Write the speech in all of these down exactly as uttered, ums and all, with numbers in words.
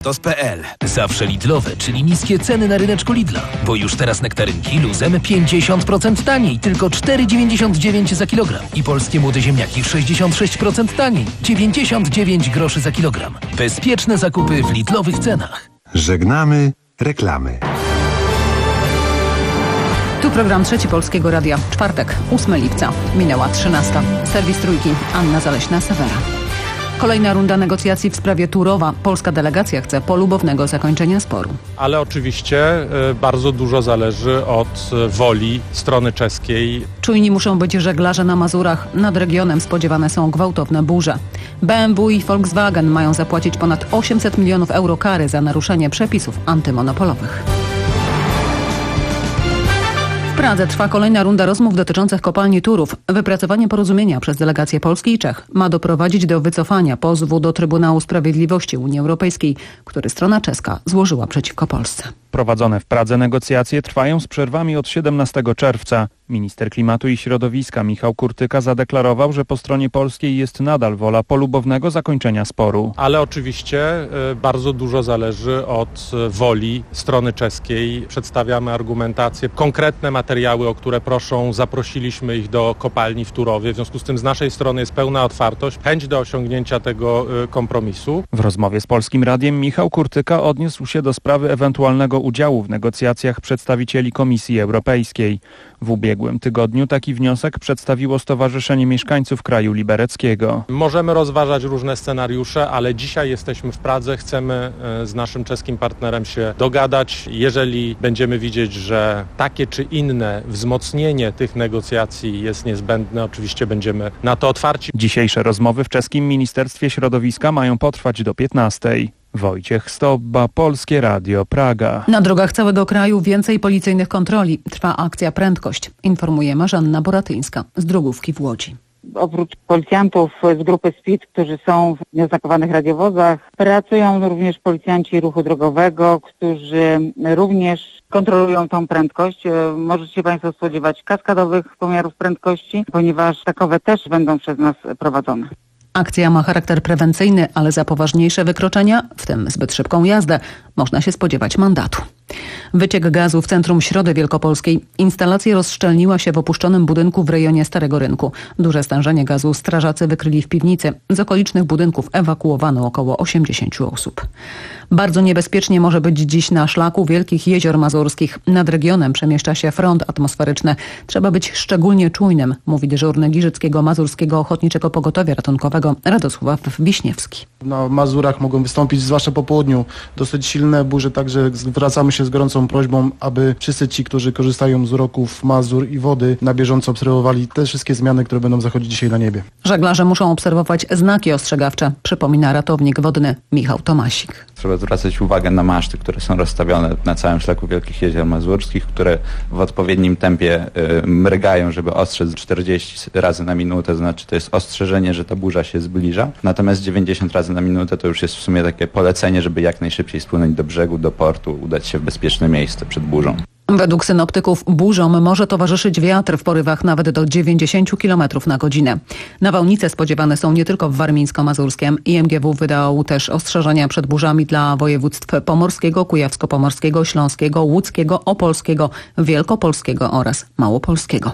To z P L. Zawsze Lidlowe, czyli niskie ceny na ryneczku Lidla. Bo już teraz nektarynki luzem pięćdziesiąt procent taniej, tylko cztery dziewięćdziesiąt dziewięć za kilogram. I polskie młode ziemniaki sześćdziesiąt sześć procent taniej, dziewięćdziesiąt dziewięć groszy za kilogram. Bezpieczne zakupy w Lidlowych cenach. Żegnamy reklamy. Tu program Trzeci Polskiego Radia. Czwartek, ósmego lipca. Minęła trzynasta. Serwis Trójki. Anna Zaleśna-Sewera. Kolejna runda negocjacji w sprawie Turowa. Polska delegacja chce polubownego zakończenia sporu. Ale oczywiście bardzo dużo zależy od woli strony czeskiej. Czujni muszą być żeglarze na Mazurach. Nad regionem spodziewane są gwałtowne burze. B M W i Volkswagen mają zapłacić ponad osiemset milionów euro kary za naruszenie przepisów antymonopolowych. W Pradze trwa kolejna runda rozmów dotyczących kopalni Turów. Wypracowanie porozumienia przez delegację Polski i Czech ma doprowadzić do wycofania pozwu do Trybunału Sprawiedliwości Unii Europejskiej, który strona czeska złożyła przeciwko Polsce. Prowadzone w Pradze negocjacje trwają z przerwami od siedemnastego czerwca. Minister klimatu i środowiska Michał Kurtyka zadeklarował, że po stronie polskiej jest nadal wola polubownego zakończenia sporu. Ale oczywiście bardzo dużo zależy od woli strony czeskiej. Przedstawiamy argumentację, konkretne materiały, o które proszą, zaprosiliśmy ich do kopalni w Turowie. W związku z tym z naszej strony jest pełna otwartość, chęć do osiągnięcia tego kompromisu. W rozmowie z Polskim Radiem Michał Kurtyka odniósł się do sprawy ewentualnego udziału w negocjacjach przedstawicieli Komisji Europejskiej. W ubiegłym tygodniu taki wniosek przedstawiło Stowarzyszenie Mieszkańców Kraju Libereckiego. Możemy rozważać różne scenariusze, ale dzisiaj jesteśmy w Pradze, chcemy z naszym czeskim partnerem się dogadać. Jeżeli będziemy widzieć, że takie czy inne wzmocnienie tych negocjacji jest niezbędne, oczywiście będziemy na to otwarci. Dzisiejsze rozmowy w czeskim Ministerstwie Środowiska mają potrwać do piętnastej. Wojciech Stobba, Polskie Radio, Praga. Na drogach całego kraju więcej policyjnych kontroli. Trwa akcja Prędkość. Informuje Marzanna Boratyńska z drogówki w Łodzi. Oprócz policjantów z grupy SPID, którzy są w nieoznakowanych radiowozach, pracują również policjanci ruchu drogowego, którzy również kontrolują tą prędkość. Możecie się Państwo spodziewać kaskadowych pomiarów prędkości, ponieważ takowe też będą przez nas prowadzone. Akcja ma charakter prewencyjny, ale za poważniejsze wykroczenia, w tym zbyt szybką jazdę, można się spodziewać mandatu. Wyciek gazu w centrum Środy Wielkopolskiej. Instalacja rozszczelniła się w opuszczonym budynku w rejonie Starego Rynku. Duże stężenie gazu strażacy wykryli w piwnicy. Z okolicznych budynków ewakuowano około osiemdziesięciu osób. Bardzo niebezpiecznie może być dziś na szlaku Wielkich Jezior Mazurskich. Nad regionem przemieszcza się front atmosferyczny. Trzeba być szczególnie czujnym, mówi dyżurny Giżyckiego Mazurskiego Ochotniczego Pogotowia Ratunkowego Radosław Wiśniewski. Na Mazurach mogą wystąpić, zwłaszcza po południu, dosyć silne burze, także zwracamy się z gorącą prośbą, aby wszyscy ci, którzy korzystają z uroków Mazur i wody, na bieżąco obserwowali te wszystkie zmiany, które będą zachodzić dzisiaj na niebie. Żeglarze muszą obserwować znaki ostrzegawcze, przypomina ratownik wodny Michał Tomasik. Trzeba zwracać uwagę na maszty, które są rozstawione na całym szlaku Wielkich Jezior Mazurskich, które w odpowiednim tempie y, mrygają, żeby ostrzec czterdzieści razy na minutę, to znaczy to jest ostrzeżenie, że ta burza się zbliża. Natomiast dziewięćdziesiąt razy na minutę to już jest w sumie takie polecenie, żeby jak najszybciej spłynąć do brzegu, do portu, udać się w bezpieczne miejsce przed burzą. Według synoptyków burzom może towarzyszyć wiatr w porywach nawet do dziewięćdziesiąt kilometrów na godzinę. Nawałnice spodziewane są nie tylko w Warmińsko-Mazurskiem. I M G W wydał też ostrzeżenia przed burzami dla województw pomorskiego, kujawsko-pomorskiego, śląskiego, łódzkiego, opolskiego, wielkopolskiego oraz małopolskiego.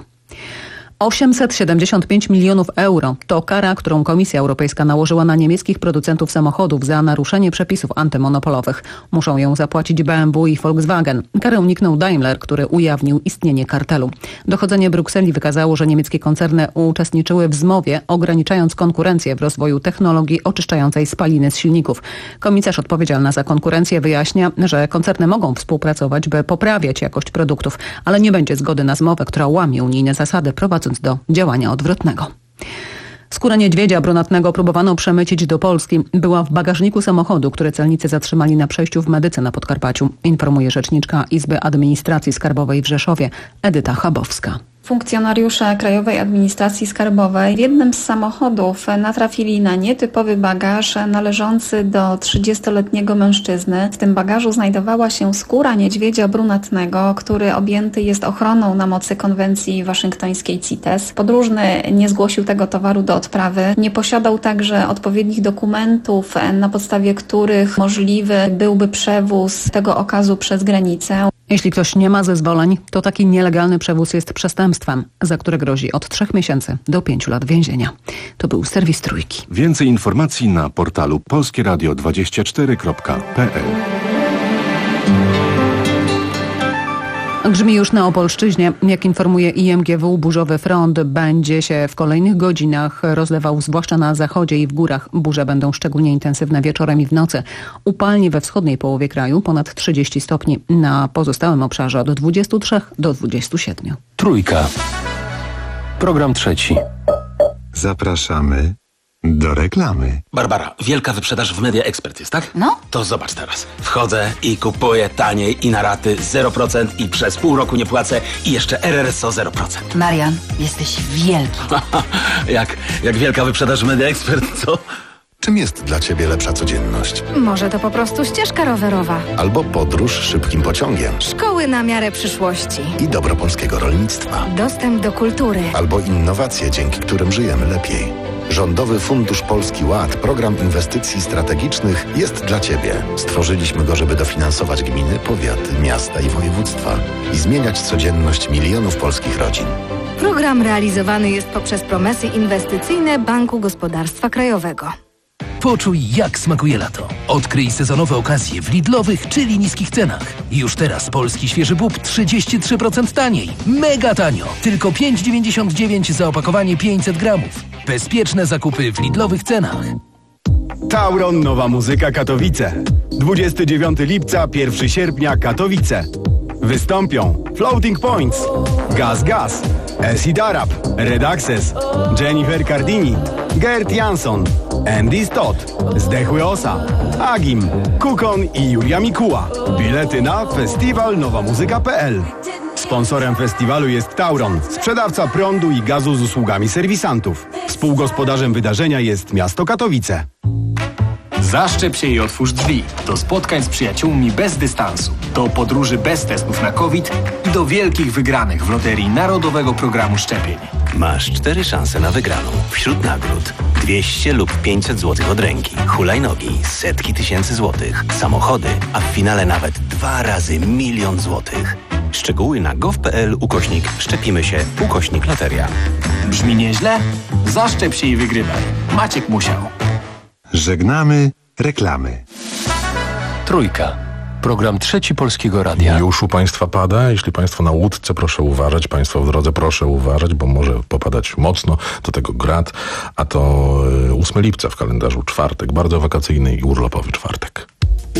osiemset siedemdziesiąt pięć milionów euro to kara, którą Komisja Europejska nałożyła na niemieckich producentów samochodów za naruszenie przepisów antymonopolowych. Muszą ją zapłacić B M W i Volkswagen. Karę uniknął Daimler, który ujawnił istnienie kartelu. Dochodzenie Brukseli wykazało, że niemieckie koncerny uczestniczyły w zmowie, ograniczając konkurencję w rozwoju technologii oczyszczającej spaliny z silników. Komisarz odpowiedzialna za konkurencję wyjaśnia, że koncerny mogą współpracować, by poprawiać jakość produktów, ale nie będzie zgody na zmowę, która łamie unijne zasady, prowadząc do działania odwrotnego. Skóra niedźwiedzia brunatnego próbowano przemycić do Polski. Była w bagażniku samochodu, który celnicy zatrzymali na przejściu w Medyce na Podkarpaciu, informuje rzeczniczka Izby Administracji Skarbowej w Rzeszowie Edyta Chabowska. Funkcjonariusze Krajowej Administracji Skarbowej w jednym z samochodów natrafili na nietypowy bagaż należący do trzydziestoletniego mężczyzny. W tym bagażu znajdowała się skóra niedźwiedzia brunatnego, który objęty jest ochroną na mocy konwencji waszyngtońskiej C I T E S. Podróżny nie zgłosił tego towaru do odprawy. Nie posiadał także odpowiednich dokumentów, na podstawie których możliwy byłby przewóz tego okazu przez granicę. Jeśli ktoś nie ma zezwoleń, to taki nielegalny przewóz jest przestępstwem, za które grozi od trzech miesięcy do pięciu lat więzienia. To był serwis Trójki. Więcej informacji na portalu polskie radio dwadzieścia cztery kropka p l. Grzmi już na Opolszczyźnie. Jak informuje I M G W, burzowy front będzie się w kolejnych godzinach rozlewał, zwłaszcza na zachodzie i w górach. Burze będą szczególnie intensywne wieczorem i w nocy. Upalnie we wschodniej połowie kraju ponad trzydzieści stopni. Na pozostałym obszarze od dwudziestu trzech do dwudziestu siedmiu. Trójka. Program trzeci. Zapraszamy do reklamy. Barbara, wielka wyprzedaż w Media Expert jest, tak? No. To zobacz teraz. Wchodzę i kupuję taniej i na raty zero procent i przez pół roku nie płacę i jeszcze R R S O zero procent. Marian, jesteś wielki. jak, jak wielka wyprzedaż w Media Expert, co? Czym jest dla Ciebie lepsza codzienność? Może to po prostu ścieżka rowerowa. Albo podróż szybkim pociągiem. Szkoły na miarę przyszłości. I dobro polskiego rolnictwa. Dostęp do kultury. Albo innowacje, dzięki którym żyjemy lepiej. Rządowy Fundusz Polski Ład, program inwestycji strategicznych, jest dla Ciebie. Stworzyliśmy go, żeby dofinansować gminy, powiaty, miasta i województwa i zmieniać codzienność milionów polskich rodzin. Program realizowany jest poprzez promesy inwestycyjne Banku Gospodarstwa Krajowego. Poczuj, jak smakuje lato. Odkryj sezonowe okazje w Lidlowych, czyli niskich cenach. Już teraz polski świeży bób trzydzieści trzy procent taniej. Mega tanio. Tylko pięć dziewięćdziesiąt dziewięć za opakowanie pięćset gramów. Bezpieczne zakupy w Lidlowych cenach. Tauron Nowa Muzyka Katowice. dwudziestego dziewiątego lipca, pierwszego sierpnia Katowice. Wystąpią Floating Points, Gaz Gaz, Acid Arab, Red Access, Jennifer Cardini, Gert Jansson, Andy Stott, Zdechły Osa, Agim, Kukon i Julia Mikuła. Bilety na festiwal nowa muzyka kropka p l. Sponsorem festiwalu jest Tauron, sprzedawca prądu i gazu z usługami serwisantów. Współgospodarzem wydarzenia jest miasto Katowice. Zaszczep się i otwórz drzwi. Do spotkań z przyjaciółmi bez dystansu. Do podróży bez testów na COVID i do wielkich wygranych w loterii Narodowego Programu Szczepień. Masz cztery szanse na wygraną. Wśród nagród dwieście lub pięćset złotych od ręki, hulajnogi, setki tysięcy złotych, samochody, a w finale nawet dwa razy milion złotych. Szczegóły na gov kropka p l ukośnik szczepimy się ukośnik loteria. Brzmi nieźle? Zaszczep się i wygrywaj. Maciek musiał. Żegnamy reklamy. Trójka. Program trzeci Polskiego Radia. Już u Państwa pada. Jeśli Państwo na łódce, proszę uważać. Państwo w drodze, proszę uważać, bo może popadać mocno. Do tego grad. A to ósmego lipca w kalendarzu czwartek. Bardzo wakacyjny i urlopowy czwartek.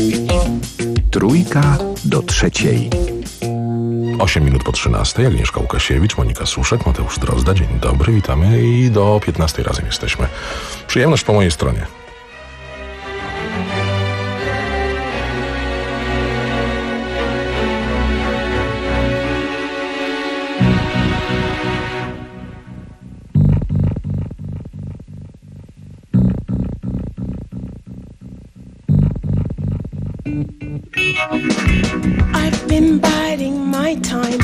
Trójka do trzeciej. osiem minut po trzynastej. Agnieszka Łukasiewicz, Monika Suszek, Mateusz Drozda. Dzień dobry, witamy i do piętnastej razem jesteśmy. Przyjemność po mojej stronie. I've been biding my time,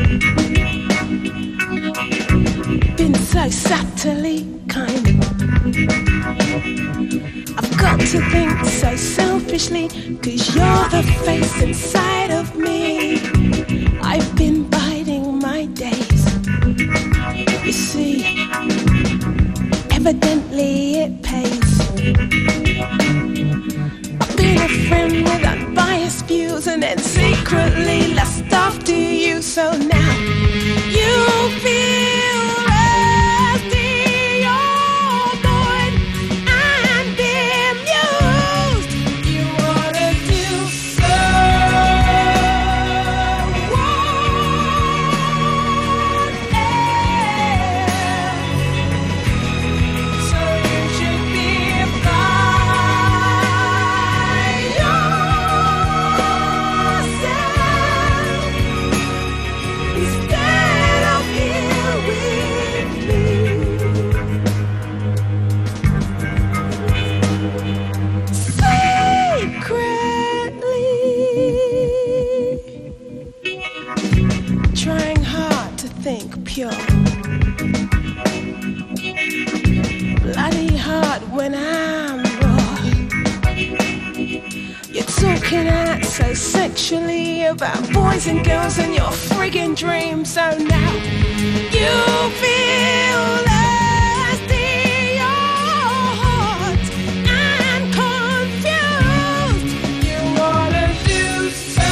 been so subtly kind. I've got to think so selfishly, 'cause you're the face inside of me. I've been biding my days, you see, evidently it pays. Been a friend with unbiased views and then secretly lust after you. So now you feel rusty, you're bored and bemused. You wanna do so else. So you should be fine. acting out so sexually about boys and girls and your friggin' dreams. So now you feel lost in your heart and confused. You wanna do so.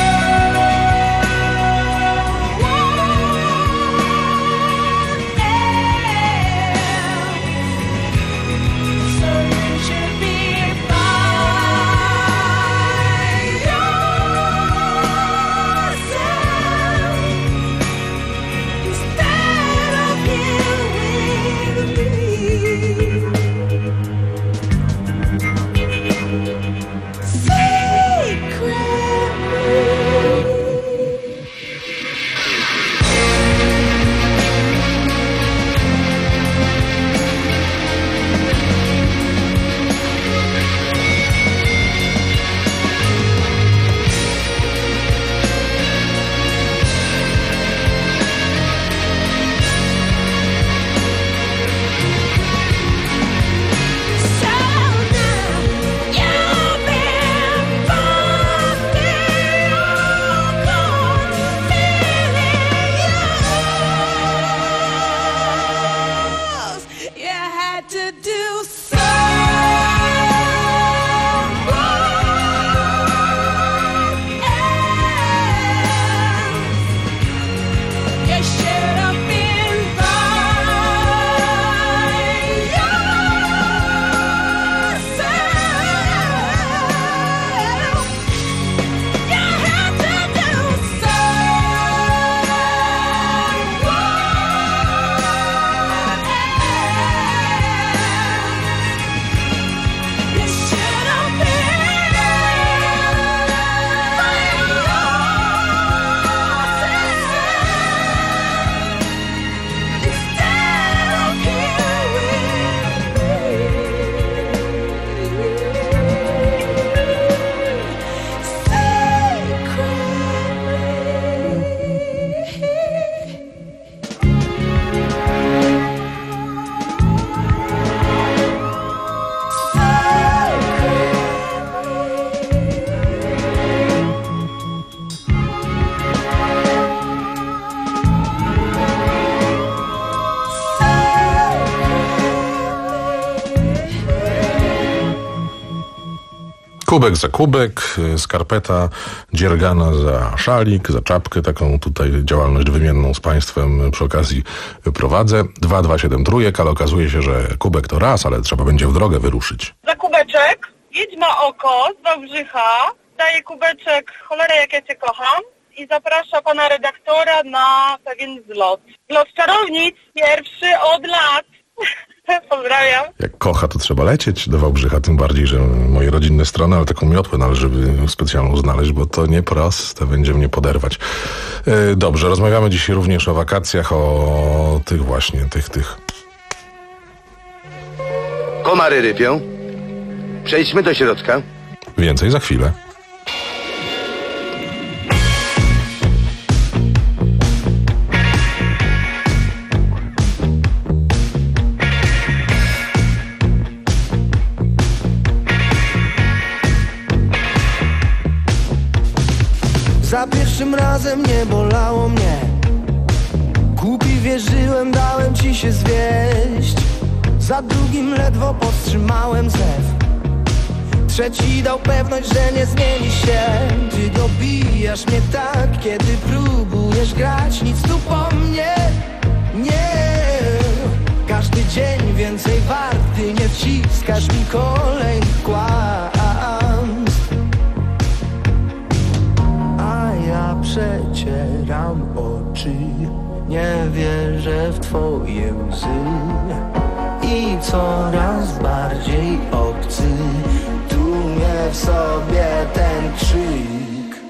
Kubek za kubek, skarpeta dziergana za szalik, za czapkę. Taką tutaj działalność wymienną z państwem przy okazji prowadzę. dwa dwa siedem trójek, ale okazuje się, że kubek to raz, ale trzeba będzie w drogę wyruszyć. Za kubeczek, Wiedźma Oko z Wałbrzycha daje kubeczek Cholera jak ja cię kocham i zaprasza pana redaktora na pewien zlot. Zlot czarownic, pierwszy od lat. Pozdrawiam. Jak kocha, to trzeba lecieć do Wałbrzycha, tym bardziej, że moje rodzinne strony, ale taką miotłę należy specjalną znaleźć, bo to nieproste będzie mnie poderwać. Dobrze, rozmawiamy dzisiaj również o wakacjach, o tych właśnie, tych, tych. Komary rypią. Przejdźmy do środka. Więcej za chwilę. Za pierwszym razem nie bolało mnie. Głupi wierzyłem, dałem ci się zwieść. Za drugim ledwo powstrzymałem zew. Trzeci dał pewność, że nie zmieni się. Ty dobijasz mnie tak, kiedy próbujesz grać. Nic tu po mnie nie. Każdy dzień więcej warty, nie wciskasz mi kolejnych kłamstw. A ja przecieram oczy, nie wierzę w twoje łzy. I coraz bardziej obcy tłumie w sobie ten krzyk.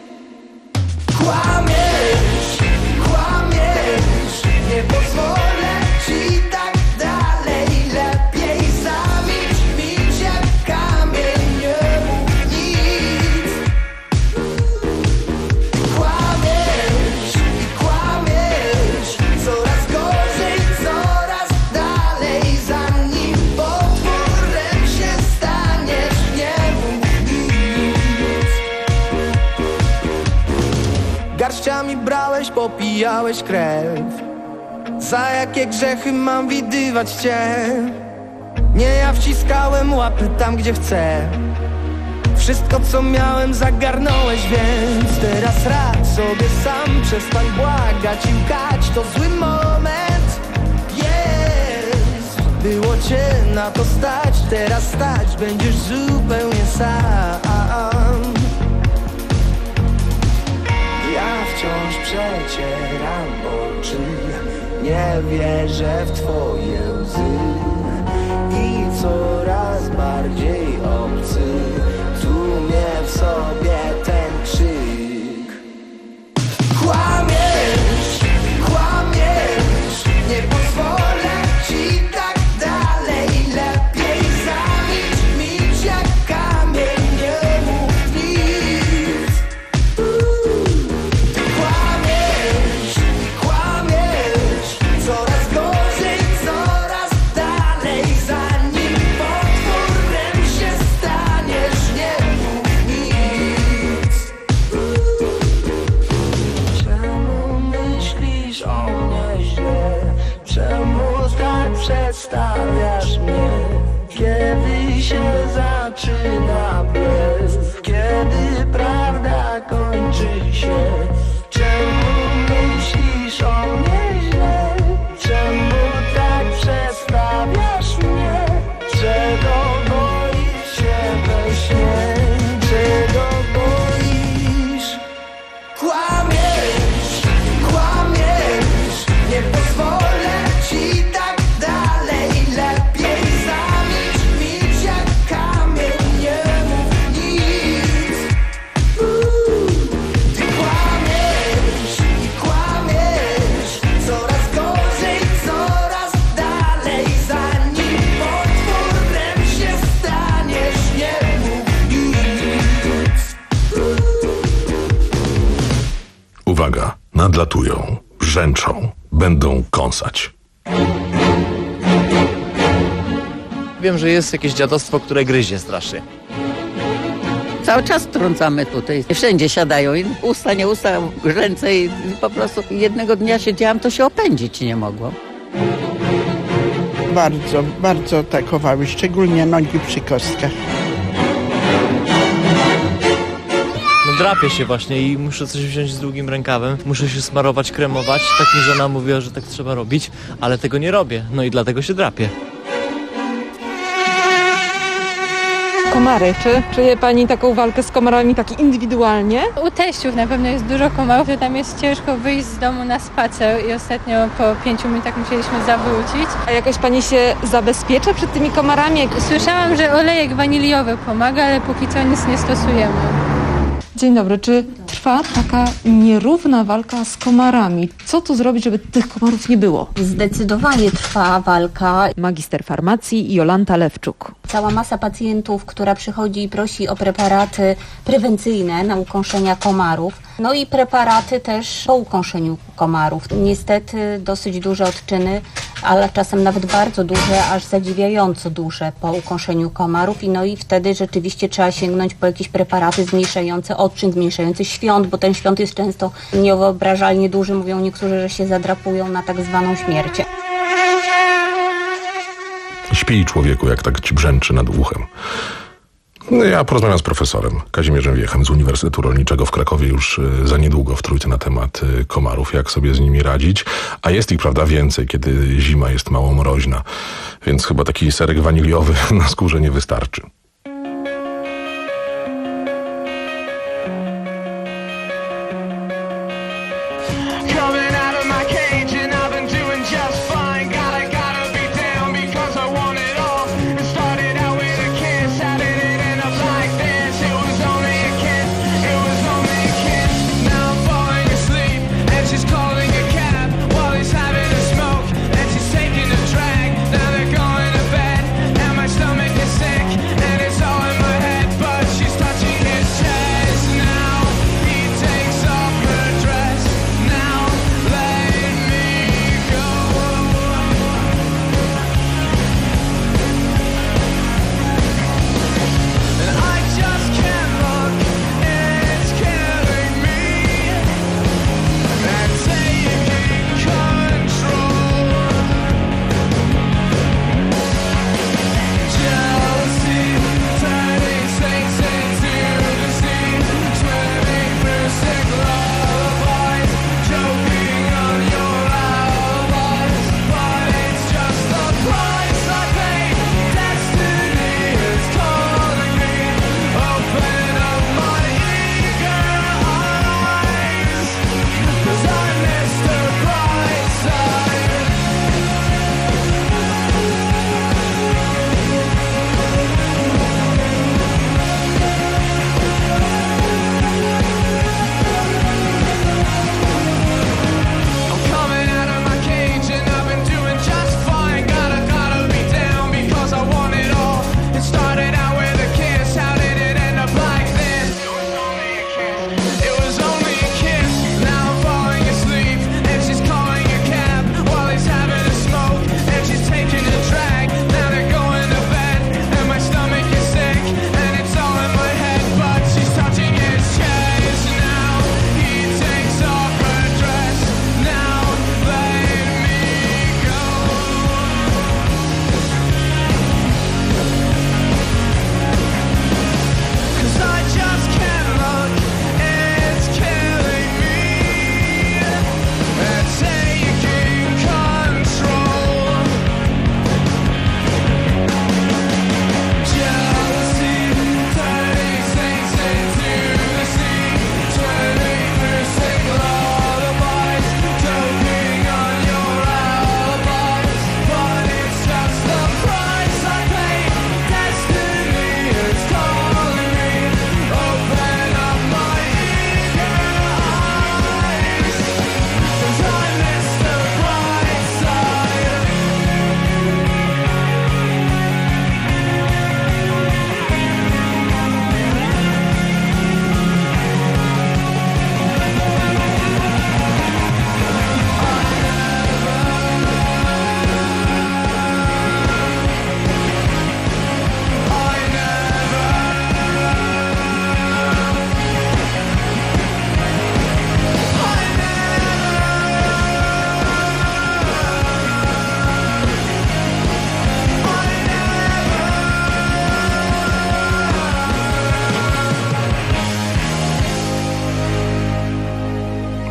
Kłamiesz, kłamiesz, nie pozwolę ci tak dalej. Lepiej zamilcz, milcz jak kamień, nie mów nic. Kłamiesz i kłamiesz, coraz gorzej, coraz dalej. Zanim potworem się staniesz, nie mów nic. Garściami brałeś, popijałeś krew. Za jakie grzechy mam widywać cię? Nie, ja wciskałem łapy tam, gdzie chcę. Wszystko, co miałem, zagarnąłeś, więc teraz radź sobie sam. Przestań błagać i łkać, to zły moment. Jest, było cię na to stać. Teraz stać będziesz zupełnie sam. Ja wciąż przecieram oczy, nie wierzę w twoje łzy. I coraz bardziej obcy tłumie w sobie ten krzyk. Kłamiesz, kłamiesz, nie pozwolę ci tak dalej. Lepiej zamilcz, milcz jak kamień, nie mów nic. Kłamiesz, kłamiesz, coraz gorzej, coraz dalej. Zanim potworem się staniesz, nie mów nic. Czemu myślisz o mnie źle? Czemu tak przedstawiasz mnie? Kiedy się zaczyna blef? Kiedy prawda kończy się? Czemu myślisz o mnie źle? Czemu tak przedstawiasz mnie? Czego boisz się we śnie? Czego boisz? Kłamiesz, kłamiesz, nie pozwolę ci tak dalej. Lepiej zamilcz, milcz jak kamień, nie mów nic. Ty kłamiesz i kłamiesz, coraz gorzej, coraz dalej. Zanim potworem się staniesz, nie mów nic. Uwaga, nadlatują, brzęczą, będą kąsać. Wiem, że jest jakieś dziadostwo, które gryzie strasznie. Cały czas trącamy tutaj. Wszędzie siadają i usta, nie usta, ręce i po prostu jednego dnia siedziałam, to się opędzić nie mogło. Bardzo, bardzo atakowały, szczególnie nogi przy kostkach. No drapię się właśnie i muszę coś wziąć z długim rękawem. Muszę się smarować, kremować. Tak mi żona mówiła, że tak trzeba robić, ale tego nie robię. No i dlatego się drapię. Komary. Czy czuje Pani taką walkę z komarami tak indywidualnie? U teściów na pewno jest dużo komarów, to tam jest ciężko wyjść z domu na spacer i ostatnio po pięciu minutach musieliśmy zawrócić. A jakoś Pani się zabezpiecza przed tymi komarami? Słyszałam, że olejek waniliowy pomaga, ale póki co nic nie stosujemy. Dzień dobry. Czy trwa taka nierówna walka z komarami? Co tu zrobić, żeby tych komarów nie było? Zdecydowanie trwa walka. Magister farmacji Jolanta Lewczuk. Cała masa pacjentów, która przychodzi i prosi o preparaty prewencyjne na ukąszenia komarów. No i preparaty też po ukąszeniu komarów. Niestety dosyć duże odczyny, ale czasem nawet bardzo duże, aż zadziwiająco duże po ukąszeniu komarów. I no i wtedy rzeczywiście trzeba sięgnąć po jakieś preparaty zmniejszające odczyn, zmniejszające świąt, bo ten świąt jest często niewyobrażalnie duży. Mówią niektórzy, że się zadrapują na tak zwaną śmierć. Śpij, człowieku, jak tak ci brzęczy nad uchem. No, ja porozmawiam z profesorem Kazimierzem Wiechem z Uniwersytetu Rolniczego w Krakowie już y, za niedługo w Trójce na temat y, komarów, jak sobie z nimi radzić. A jest ich, prawda, więcej, kiedy zima jest mało mroźna. Więc chyba taki serek waniliowy na skórze nie wystarczy. Taking a drag, now they're going to bed, and my stomach is sick.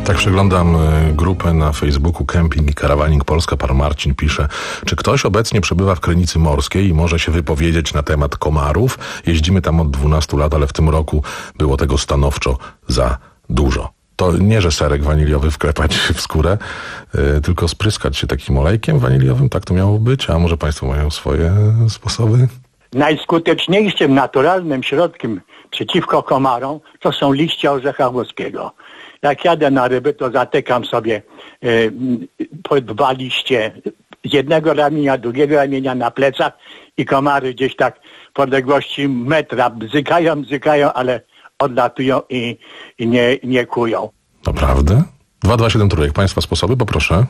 Tak przeglądam grupę na Facebooku Camping i Karawaning Polska. Pan Marcin pisze, czy ktoś obecnie przebywa w Krynicy Morskiej i może się wypowiedzieć na temat komarów? Jeździmy tam od dwunastu lat, ale w tym roku było tego stanowczo za dużo. To nie, że serek waniliowy wklepać w skórę, yy, tylko spryskać się takim olejkiem waniliowym, tak to miało być, a może państwo mają swoje sposoby? Najskuteczniejszym naturalnym środkiem przeciwko komarom to są liście orzecha włoskiego. Jak jadę na ryby, to zatykam sobie y, po dwa liście z jednego ramienia, drugiego ramienia na plecach i komary gdzieś tak w odległości metra bzykają, bzykają, ale odlatują i, i nie, nie kują. Naprawdę? dwa dwa siedem trójek. Państwa sposoby, poproszę.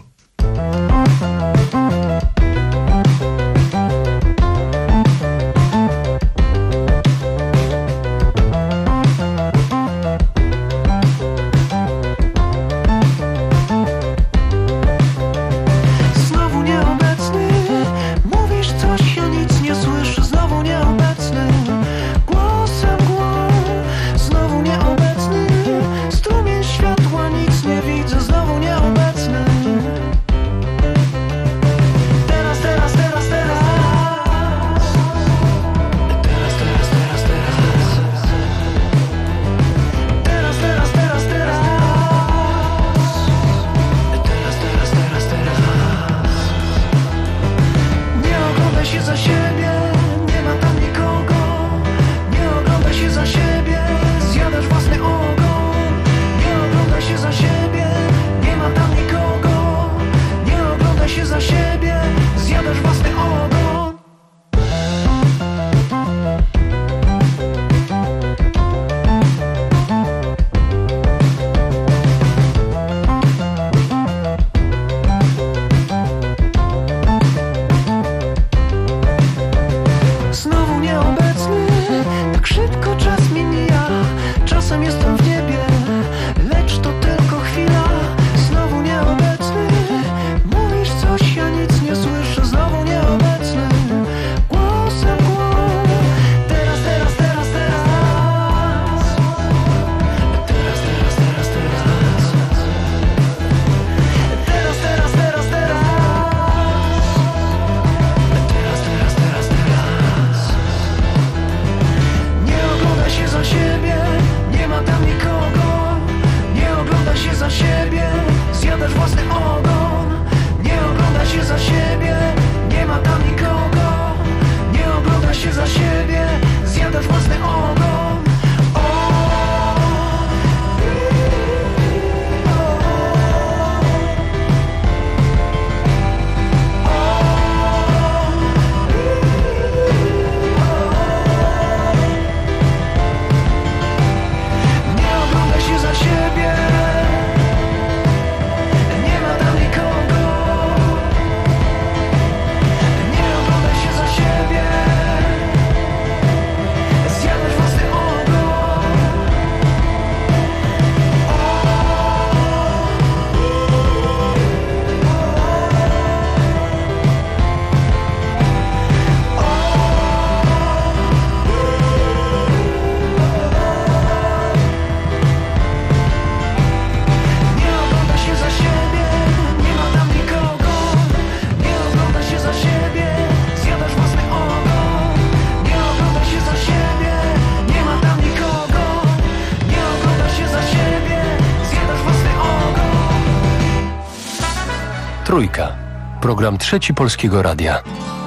Trójka. Program Trzeci Polskiego Radia.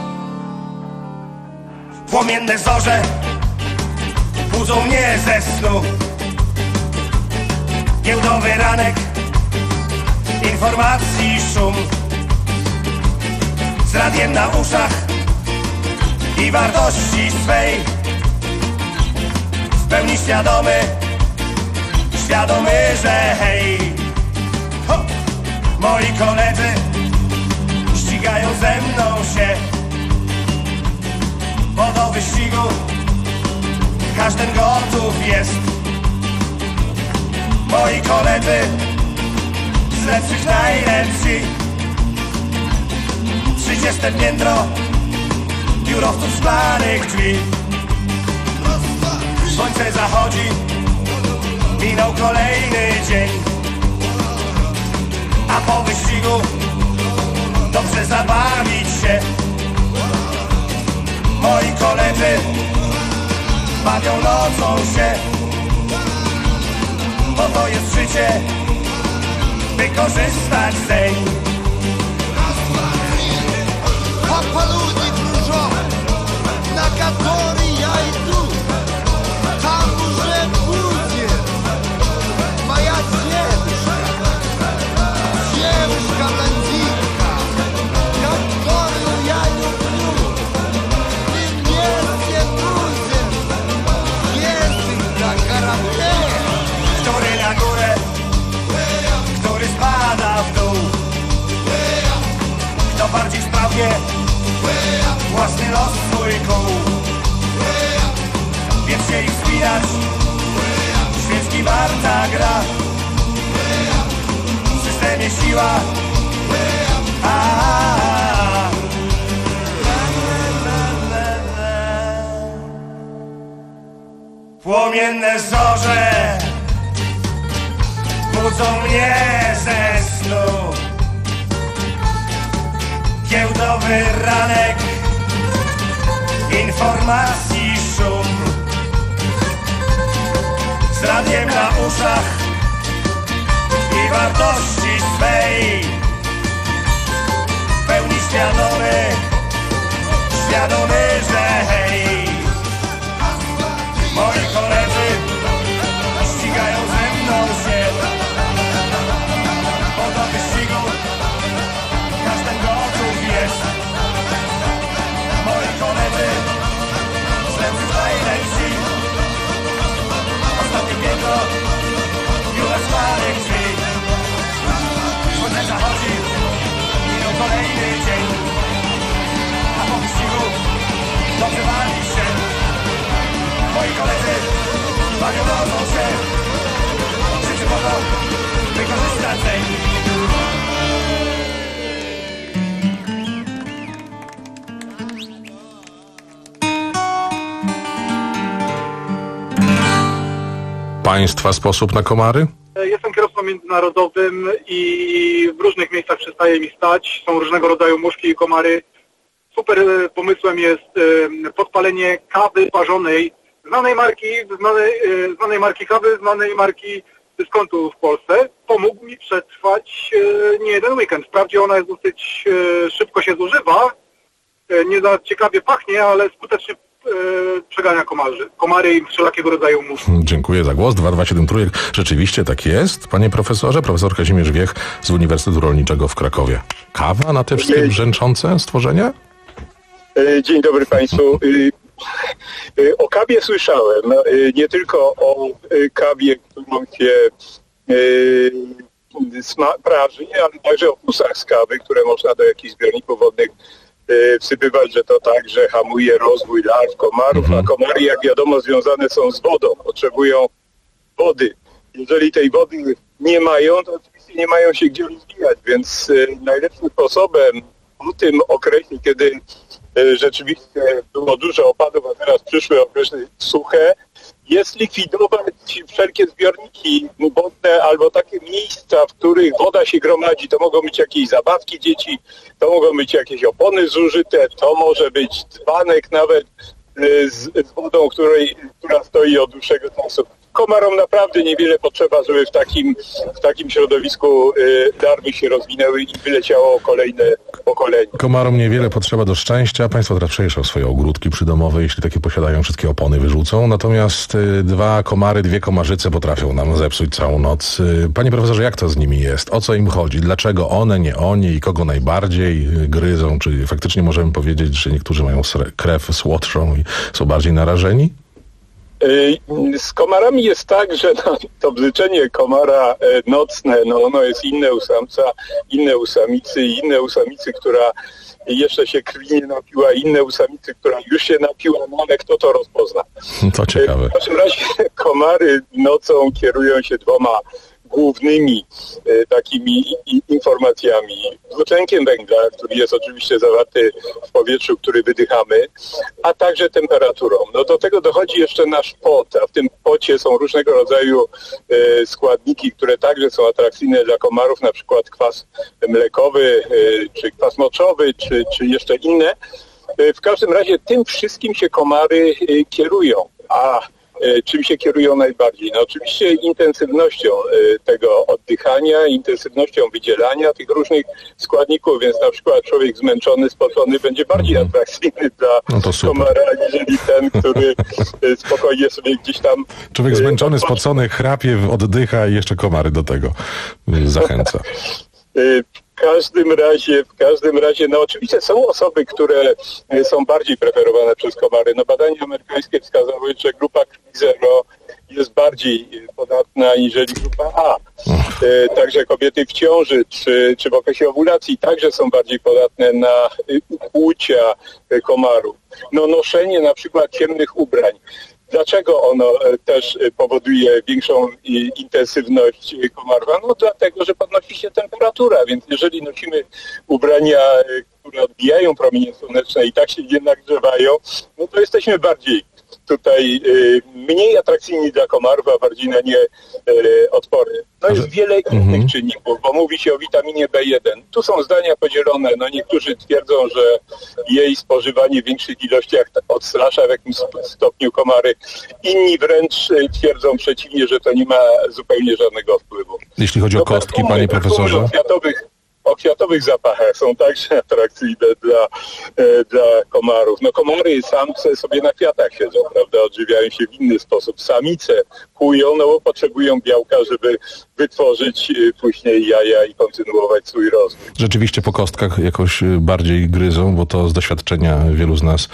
Płomienne zorze budzą mnie ze snu. Giełdowy ranek, informacji szum. Z radiem na uszach i wartości swej. W pełni świadomy, świadomy, że hej, ho! Moi koledzy ścigają ze mną się, bo do wyścigu każdy gotów jest. Moi koledzy z lepszych najlepsi, trzydzieste piętro biurowców szklanych drzwi. Słońce zachodzi, minął kolejny dzień. a po wyścigu dobrze zabawić się. Moi koledzy bawią nocą się, bo to jest życie, by korzystać z niej. Papa ludzi dużo, na который я иду, там уже будет моя девушка, девушка-блондинка, которую я люблю. И вместе будем ездить на корабле. Który na górę, który spada w dół, kto bardziej sprawnie własny los swój kuł. Więc się ich wspinać, świeczki warta gra, w systemie siła. A, a, a. Płomienne zorze budzą mnie ze snu. Giełdowy ranek, informacji szum. Z radiem na uszach i wartości swej, w pełni świadomy, świadomy, że hej, moi koledzy ścigają ze mną się, bo do wyścigu każdym gotów jest. Moi koledzy z lepszych najlepsi, ostatnie piętro już otwartych drzwi. Słońce zachodzi, minął kolejny dzień, a po wyścigu dobrze bawi się. Moi koledzy bawią nocą się, życie po to wykorzystać tej. Państwa sposób na komary? Jestem kierowcą międzynarodowym i w różnych miejscach przestaje mi stać. Są różnego rodzaju muszki i komary. Super pomysłem jest podpalenie kawy parzonej, znanej marki, znanej, znanej marki kawy, znanej marki dyskontu w Polsce. Pomógł mi przetrwać nie jeden weekend. Wprawdzie ona jest dosyć szybko się zużywa, nie za ciekawie pachnie, ale skutecznie przegania komarzy, komary i wszelkiego rodzaju muszki. Dziękuję za głos. dwa dwa siedem trójek. Rzeczywiście tak jest, panie profesorze. Profesor Kazimierz Wiech z Uniwersytetu Rolniczego w Krakowie. Kawa na te wszystkie brzęczące stworzenia? Dzień dobry państwu. O kawie słyszałem. Nie tylko o kawie, którą się praży, ale także o pusach z kawy, które można do jakichś zbiorników wodnych wsypywać, że to także hamuje rozwój larw, komarów, a komary, jak wiadomo, związane są z wodą, potrzebują wody. Jeżeli tej wody nie mają, to oczywiście nie mają się gdzie rozwijać, więc y, najlepszym sposobem w tym okresie, kiedy y, rzeczywiście było dużo opadów, a teraz przyszły okresy suche, jest likwidować wszelkie zbiorniki wodne albo takie miejsca, w których woda się gromadzi. To mogą być jakieś zabawki dzieci, to mogą być jakieś opony zużyte, to może być dzbanek nawet z, z wodą, której, która stoi od dłuższego czasu. Komarom naprawdę niewiele potrzeba, żeby w takim, w takim środowisku y, larwy się rozwinęły i wyleciało kolejne pokolenie. Komarom niewiele potrzeba do szczęścia. Państwo teraz przejrzą swoje ogródki przydomowe, jeśli takie posiadają, wszystkie opony wyrzucą. Natomiast y, dwa komary, dwie komarzyce potrafią nam zepsuć całą noc. Y, panie profesorze, jak to z nimi jest? O co im chodzi? Dlaczego one, nie oni i kogo najbardziej y, gryzą? Czy faktycznie możemy powiedzieć, że niektórzy mają krew słodszą i są bardziej narażeni? Z komarami jest tak, że no, to bzyczenie komara nocne, no ono jest inne u samca, inne u samicy, inne u samicy, która jeszcze się krwi nie napiła, inne u samicy, która już się napiła, no ale kto to rozpozna? To ciekawe. W każdym razie komary nocą kierują się dwoma głównymi e, takimi i, informacjami. Dwutlenkiem węgla, który jest oczywiście zawarty w powietrzu, który wydychamy, a także temperaturą. No do tego dochodzi jeszcze nasz pot, a w tym pocie są różnego rodzaju e, składniki, które także są atrakcyjne dla komarów, na przykład kwas mlekowy, e, czy kwas moczowy, czy, czy jeszcze inne. E, w każdym razie tym wszystkim się komary e, kierują, a czym się kierują najbardziej? No oczywiście intensywnością tego oddychania, intensywnością wydzielania tych różnych składników, więc na przykład człowiek zmęczony, spocony będzie bardziej atrakcyjny dla no komara, aniżeli ten, który spokojnie sobie gdzieś tam... Człowiek zmęczony, spocony, chrapie, oddycha i jeszcze komary do tego zachęca. W każdym razie, w każdym razie, no oczywiście są osoby, które są bardziej preferowane przez komary. No badania amerykańskie wskazały, że grupa krwi zero jest bardziej podatna niżeli grupa A. E, także kobiety w ciąży czy, czy w okresie owulacji także są bardziej podatne na ukłucia komarów. No noszenie na przykład ciemnych ubrań. Dlaczego ono też powoduje większą intensywność komarów? No dlatego, że podnosi się temperatura, więc jeżeli nosimy ubrania, które odbijają promienie słoneczne i tak się nie nagrzewają, no to jesteśmy bardziej tutaj y, mniej atrakcyjni dla komarów, a bardziej na nie y, odporni. No jest wiele innych mhm. czynników, bo mówi się o witaminie B jeden. Tu są zdania podzielone. No niektórzy twierdzą, że jej spożywanie w większych ilościach odstrasza w jakimś stopniu komary. Inni wręcz twierdzą przeciwnie, że to nie ma zupełnie żadnego wpływu. Jeśli chodzi no, o kostki, panie profesorze? Kwiatowych, o kwiatowych zapachach są także atrakcyjne dla, e, dla komarów. No komary samce sobie na kwiatach siedzą, prawda, odżywiają się w inny sposób. Samice kują, no bo potrzebują białka, żeby wytworzyć e, później jaja i kontynuować swój rozwój. Rzeczywiście po kostkach jakoś bardziej gryzą, bo to z doświadczenia wielu z nas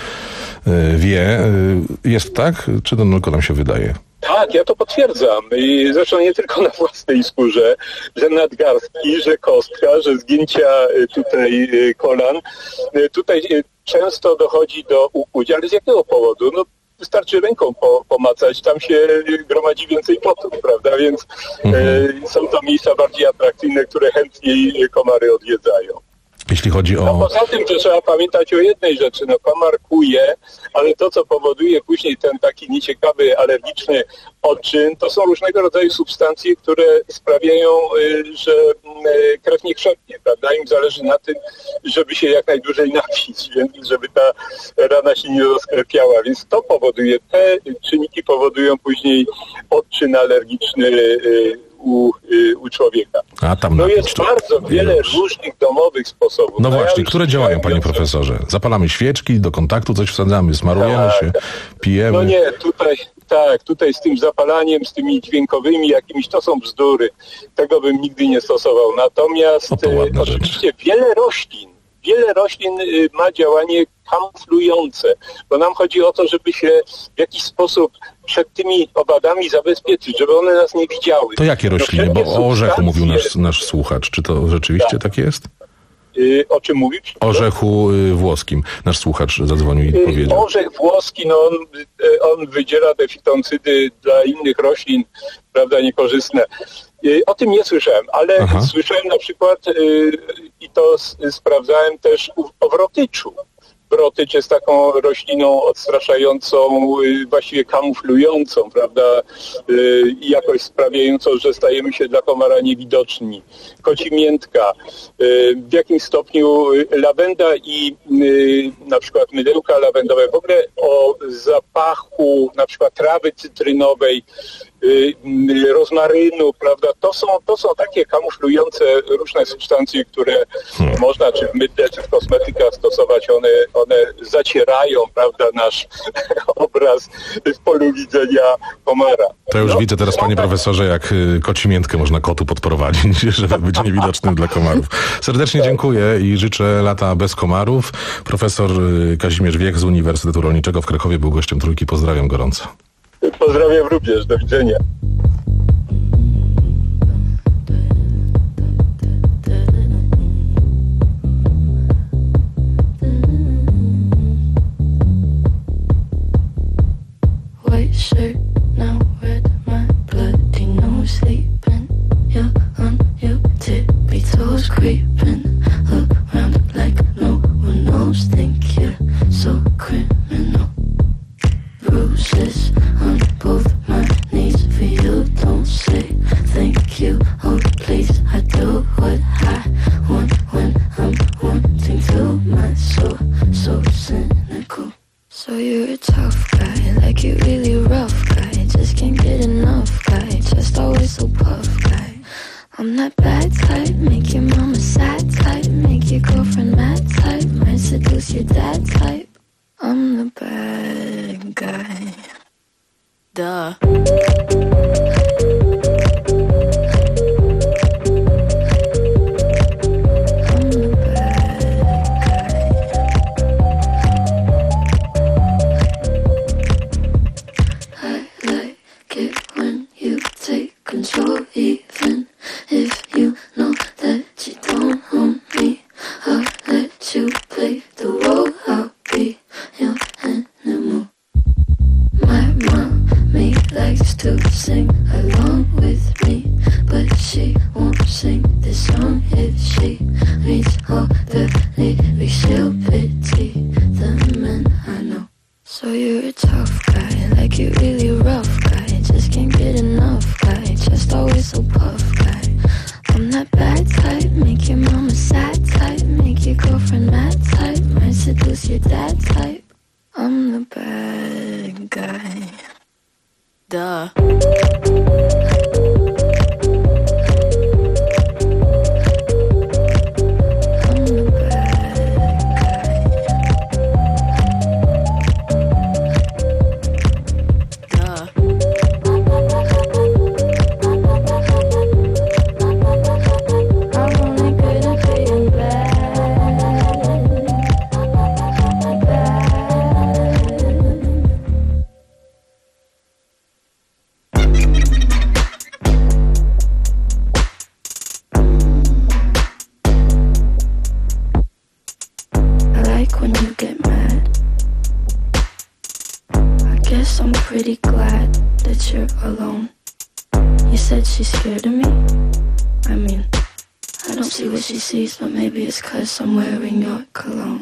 e, wie. E, jest tak? Czy to tylko nam się wydaje? Tak, ja to potwierdzam. I zresztą nie tylko na własnej skórze, że nadgarstki, że kostka, że zgięcia tutaj kolan. Tutaj często dochodzi do ukłuć, ale z jakiego powodu? No wystarczy ręką po, pomacać, tam się gromadzi więcej potu, prawda? Więc mhm. e, są to miejsca bardziej atrakcyjne, które chętniej komary odwiedzają. Jeśli chodzi o... No poza tym to trzeba pamiętać o jednej rzeczy, no komar kuje, ale to co powoduje później ten taki nieciekawy, alergiczny odczyn, to są różnego rodzaju substancje, które sprawiają, że krew nie krzepnie, prawda? Im zależy na tym, żeby się jak najdłużej napić, więc żeby ta rana się nie rozklepiała, więc to powoduje, te czynniki powodują później odczyn alergiczny U, u człowieka. A tam no jest to bardzo wiele już. różnych domowych sposobów. No, no właśnie, ja które działają, panie profesorze? Zapalamy świeczki, do kontaktu coś wsadzamy, smarujemy tak. się, pijemy. No nie, tutaj tak, tutaj z tym zapalaniem, z tymi dźwiękowymi jakimiś, to są bzdury. Tego bym nigdy nie stosował. Natomiast e, oczywiście rzecz. wiele roślin, wiele roślin y, ma działanie kamuflujące, bo nam chodzi o to, żeby się w jakiś sposób przed tymi owadami zabezpieczyć, żeby one nas nie widziały. To jakie rośliny? No, bo o orzechu mówił nasz, nasz słuchacz. Czy to rzeczywiście tak, tak jest? Y, o czym mówił? O orzechu y, włoskim. Nasz słuchacz zadzwonił i powiedział. Orzech włoski, no on, on wydziela defitoncydy dla innych roślin, prawda, niekorzystne. Y, o tym nie słyszałem, ale Aha. słyszałem na przykład y, i to s, sprawdzałem też o wrotyczu. Wrotycz jest taką rośliną odstraszającą, właściwie kamuflującą, prawda, i jakoś sprawiającą, że stajemy się dla komara niewidoczni. Kocimiętka, w jakimś stopniu lawenda i na przykład mydełka lawendowe, w ogóle o zapachu na przykład trawy cytrynowej, rozmarynu, prawda, to są, to są takie kamuflujące różne substancje, które hmm. można czy w mydle, czy w kosmetykach stosować, one, one zacierają, prawda, nasz obraz w polu widzenia komara. To już no, widzę teraz, panie profesorze, jak kocimiętkę można kotu podprowadzić, żeby być niewidocznym dla komarów. Serdecznie dziękuję i życzę lata bez komarów. Profesor Kazimierz Wiech z Uniwersytetu Rolniczego w Krakowie był gościem Trójki. Pozdrawiam gorąco. Pozdrawiam również. Do widzenia. White shirt, now red, my bloody nose sleeping. shadows creeping around like no one knows. Think you're so criminal. Bruises on both my knees for you. Don't say thank you, oh please. I do what I want when I'm wanting to. My soul so cynical. So you're a tough guy, like you really rough guy. Just can't get enough guy, just always so puff guy. I'm that bad type, make your mama sad type, make your girlfriend mad type, might seduce your dad type. I'm the bad guy. Duh. Control, even if you know that you don't own me. I'll let you play the role. I'll be your animal. My mommy likes to sing along with me, but she won't sing this song if she reads all the lyrics. She'll pity the men I know. So you're a tough guy, like you really rough guy. Just can't get enough guy, just always so puff guy. I'm that bad type, make your mama sad type, make your girlfriend mad type, might seduce your dad type. I'm the bad guy. Duh. Pretty glad that you're alone. You said she's scared of me? I mean, I don't see what she sees, but maybe it's 'cause I'm wearing your cologne.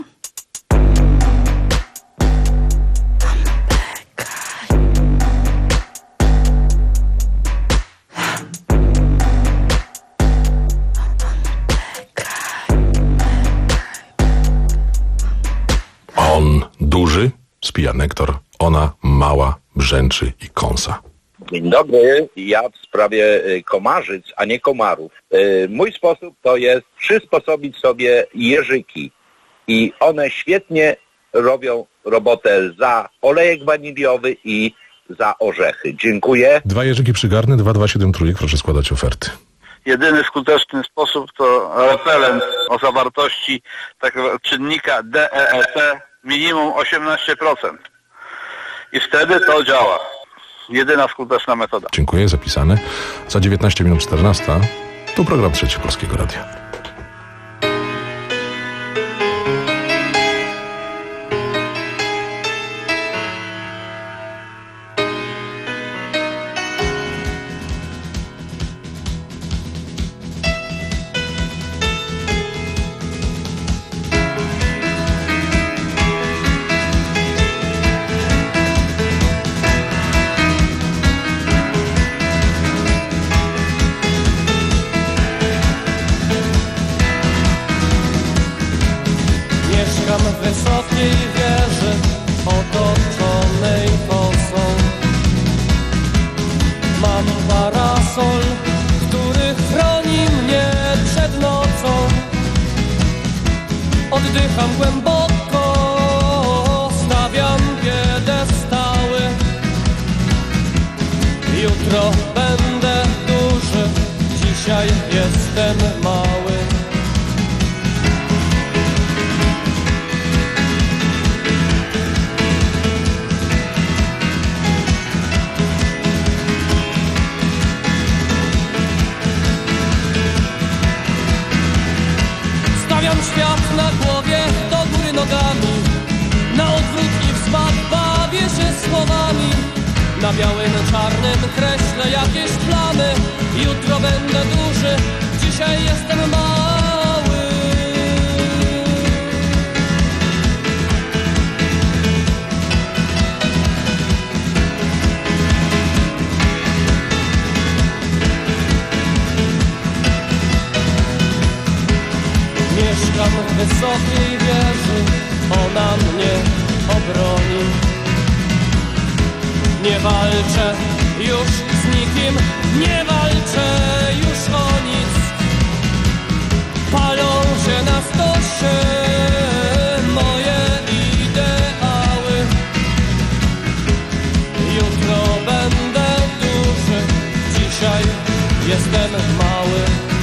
On duży, spija nektar, ona mała, brzęczy i kąsa. Dzień dobry, ja w sprawie komarzyc, a nie komarów. Mój sposób to jest przysposobić sobie jeżyki i one świetnie robią robotę za olejek waniliowy i za orzechy. Dziękuję. Dwa jeżyki przygarny, dwa dwa siedem trójek, proszę składać oferty. Jedyny skuteczny sposób to repelent o zawartości takiego czynnika D E E T minimum osiemnaście procent. I wtedy to działa. Jedyna skuteczna metoda. Dziękuję, zapisane. Za dziewiętnaście minut czternasta. Tu program Trzeci Polskiego Radia. w wysokiej wieży otoczonej fosą. Mam parasol, który chroni mnie przed nocą. Oddycham głęboko, stawiam piedestały. Jutro będę duży, dzisiaj jestem mały. Stawiam świat na głowie, do góry nogami. Na odwrót i wzmak bawię się słowami. Na białym, czarnym kreślę jakieś plany. Jutro będę duży, dzisiaj jestem mały. Mieszkam w wysokiej wieży, ona mnie obroni. Nie walczę już z nikim, nie walczę już o nic. Palą się na stosie moje ideały. Jutro będę duży, dzisiaj jestem mały.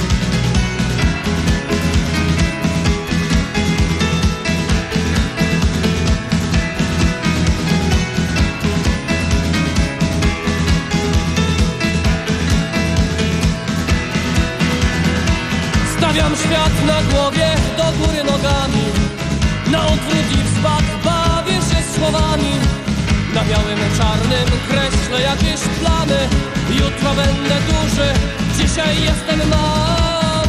Stawiam świat na głowie, do góry nogami. Na odwrót i wzpad bawię się słowami. Na białym, czarnym kreślę jakieś plany. Jutro będę duży, dzisiaj jestem mały.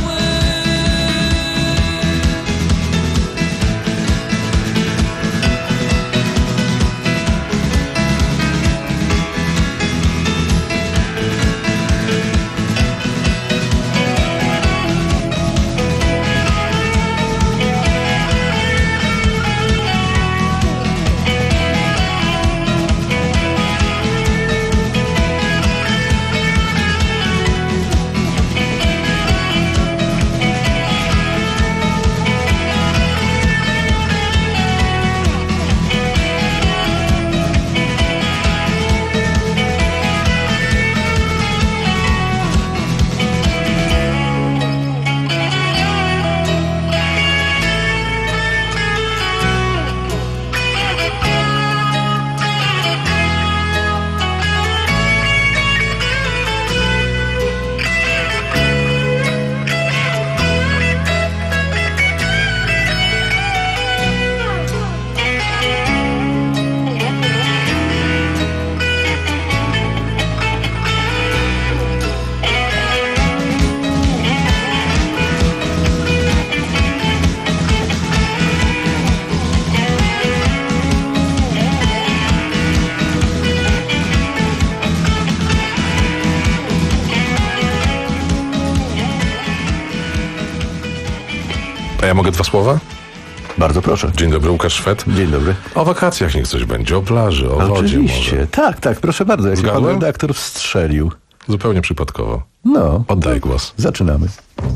A ja mogę dwa słowa? Bardzo proszę. Dzień dobry, Łukasz Szwed. Dzień dobry. O wakacjach niech coś będzie, o plaży, o wodzie Oczywiście. może. Tak, tak, proszę bardzo. Jak się pan redaktor wstrzelił. Zupełnie przypadkowo. No. Oddaję głos. Zaczynamy.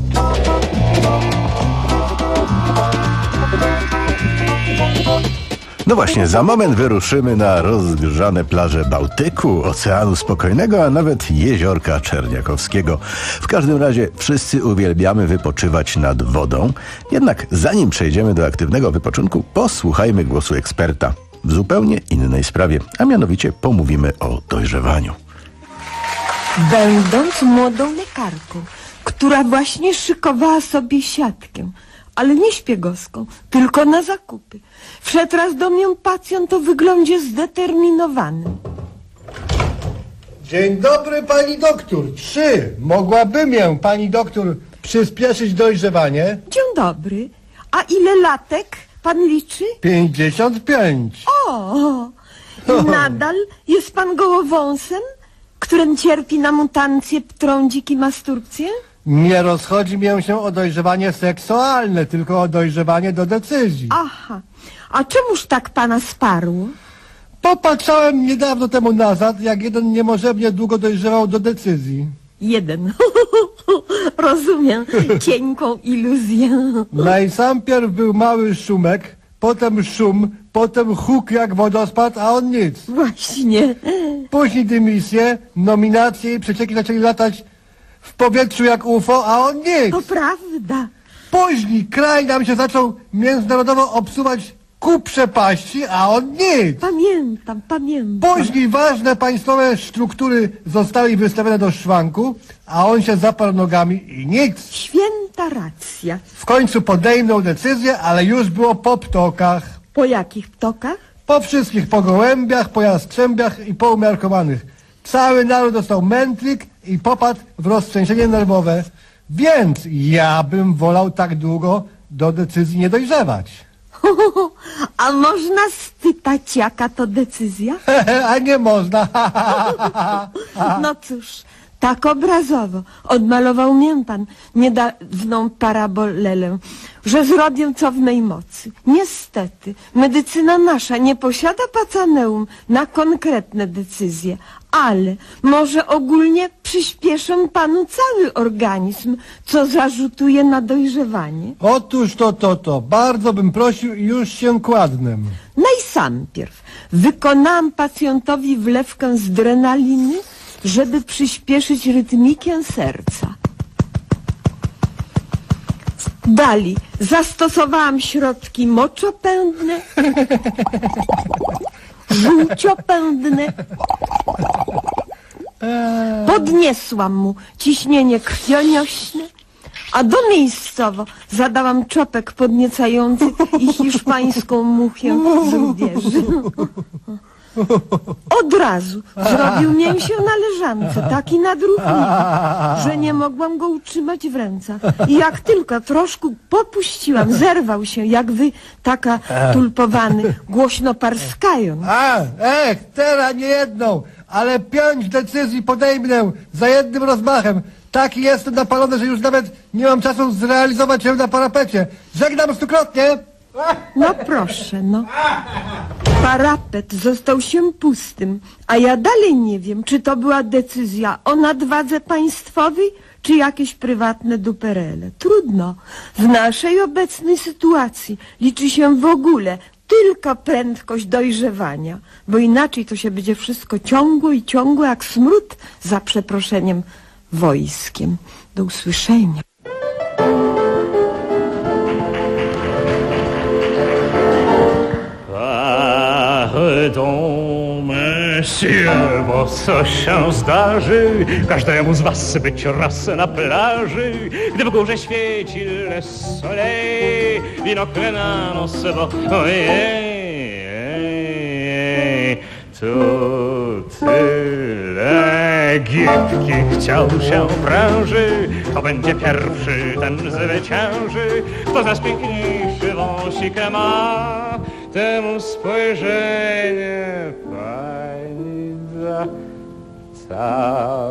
No właśnie, za moment wyruszymy na rozgrzane plaże Bałtyku, Oceanu Spokojnego, a nawet Jeziorka Czerniakowskiego. W każdym razie wszyscy uwielbiamy wypoczywać nad wodą. Jednak zanim przejdziemy do aktywnego wypoczynku, posłuchajmy głosu eksperta w zupełnie innej sprawie, a mianowicie pomówimy o dojrzewaniu. Będąc młodą lekarką, która właśnie szykowała sobie siatkę, ale nie szpiegowską, tylko na zakupy, wszedł raz do mnie pacjent o wyglądzie zdeterminowanym. Dzień dobry, pani doktor. Czy mogłaby mnie pani doktor przyspieszyć dojrzewanie? Dzień dobry. A ile latek pan liczy? Pięćdziesiąt pięć. O, i nadal jest pan gołowąsem, którym cierpi na mutancję, ptrądzik i masturbcję? Nie rozchodzi mi się o dojrzewanie seksualne, tylko o dojrzewanie do decyzji. Aha, a czemuż tak pana sparło? Popatrzałem niedawno temu nazad, jak jeden niemożebnie długo dojrzewał do decyzji. Jeden. Rozumiem, cienką iluzję. Najsampierw był mały szumek, potem szum, potem huk jak wodospad, a on nic. Właśnie. Później dymisje, nominacje i przecieki zaczęli latać w powietrzu jak U F O, a on nic. To prawda. Później kraj nam się zaczął międzynarodowo obsuwać ku przepaści, a on nic. Pamiętam, pamiętam. Później ważne państwowe struktury zostały wystawione do szwanku, a on się zaparł nogami i nic. Święta racja. W końcu podejmą decyzję, ale już było po ptokach. Po jakich ptokach? Po wszystkich, po gołębiach, po jastrzębiach i po umiarkowanych. Cały naród dostał mętlik i popadł w roztrzęsienie nerwowe. Więc ja bym wolał tak długo do decyzji nie dojrzewać. A można spytać, jaka to decyzja? A nie można. No cóż, Tak obrazowo odmalował mię pan niedawną parabolelę, że zrobię co w mej mocy. Niestety, medycyna nasza nie posiada pacaneum na konkretne decyzje, ale może ogólnie przyspieszę panu cały organizm, co zarzutuje na dojrzewanie. Otóż to, to, to. Bardzo bym prosił i już się kładnę. Najsampierw wykonałam pacjentowi wlewkę z drenaliny, żeby przyspieszyć rytmikę serca. Dali zastosowałam środki moczopędne, żółciopędne. Podniesłam mu ciśnienie krwioniośne, a domiejscowo zadałam czopek podniecający i hiszpańską muchę z rubieży. Od razu zrobił mię się na leżance, taki nadruchliwy, że nie mogłam go utrzymać w rękach. I jak tylko troszkę popuściłam, zerwał się, jak wy, taka tulpowany, głośno parskając. A, ech, teraz nie jedną, ale pięć decyzji podejmę za jednym rozmachem. Taki jestem napalony, że już nawet nie mam czasu zrealizować się na parapecie. Żegnam stukrotnie. No proszę, no. Parapet został się pustym, a ja dalej nie wiem, czy to była decyzja o nadwadze państwowej, czy jakieś prywatne duperele. Trudno. W naszej obecnej sytuacji liczy się w ogóle tylko prędkość dojrzewania, bo inaczej to się będzie wszystko ciągło i ciągło jak smród, za przeproszeniem, wojskiem. Do usłyszenia. Pardon, monsieur, bo co się zdarzy każdemu z was być raz na plaży, gdy w górze świeci le soleil, binokle na nos, bo ojej, tu tyle gipki chciał się pręży, to będzie pierwszy ten zwycięży, kto z nas piękniejszy wąsik ma, temu spojrzenie pani da. Ta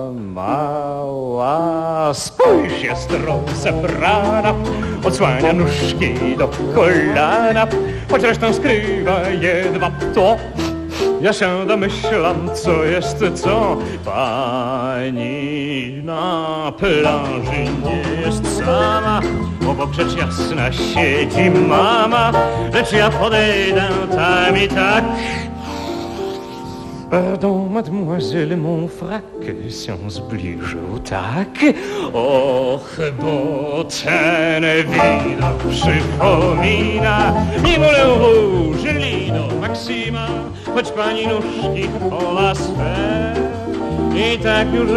mała, spójrz, jest rozebrana, odsłania nóżki do kolana, choć resztę skrywa jedwa to. Ja się domyślam, co jest co. Pani na plaży nie jest sama, obok rzecz jasna siedzi mama, lecz ja podejdę tam i tak. Pardon, mademoiselle, mon frac się zbliżył tak. Och, bo ten widok przypomina mi mulę rouge, Lido, Maxima, choć pani nóżki chowa swe. I tak już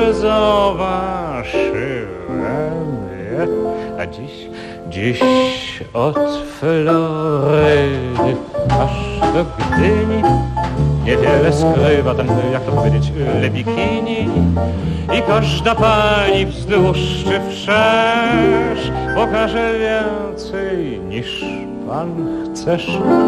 zauważyłem je. A dziś, dziś od Florydy aż do Gdyni niewiele skrywa ten, jak to powiedzieć, le bikini. I każda pani wzdłuż czy wszerz pokaże więcej niż pan chcesz.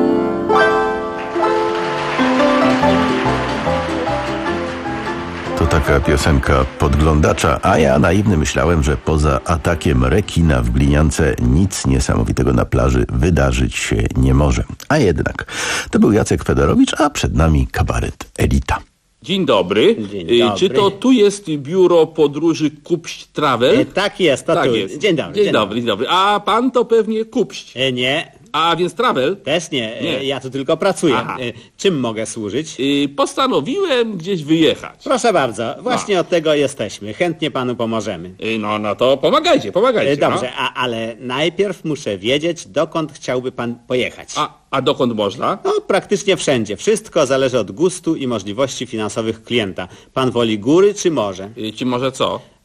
To taka piosenka podglądacza, a ja naiwny myślałem, że poza atakiem rekina w gliniance nic niesamowitego na plaży wydarzyć się nie może. A jednak, to był Jacek Fedorowicz, a przed nami kabaret Elita. Dzień dobry. Dzień dobry. Czy to tu jest biuro podróży Kupść Travel? E, tak jest, to tak tu. Jest. Dzień dobry. Dzień, dzień dobry, dzień dobry. A pan to pewnie Kupść? E, nie. A więc Travel? Też nie. nie. E, ja tu tylko pracuję. Aha. E, czym mogę służyć? E, postanowiłem gdzieś wyjechać. Proszę bardzo, właśnie no. od tego jesteśmy. Chętnie panu pomożemy. E, no, no to pomagajcie, pomagajcie. E, dobrze, no. a, ale najpierw muszę wiedzieć, dokąd chciałby pan pojechać. A, a dokąd można? No, praktycznie wszędzie. Wszystko zależy od gustu i możliwości finansowych klienta. Pan woli góry czy morze? E, czy może co?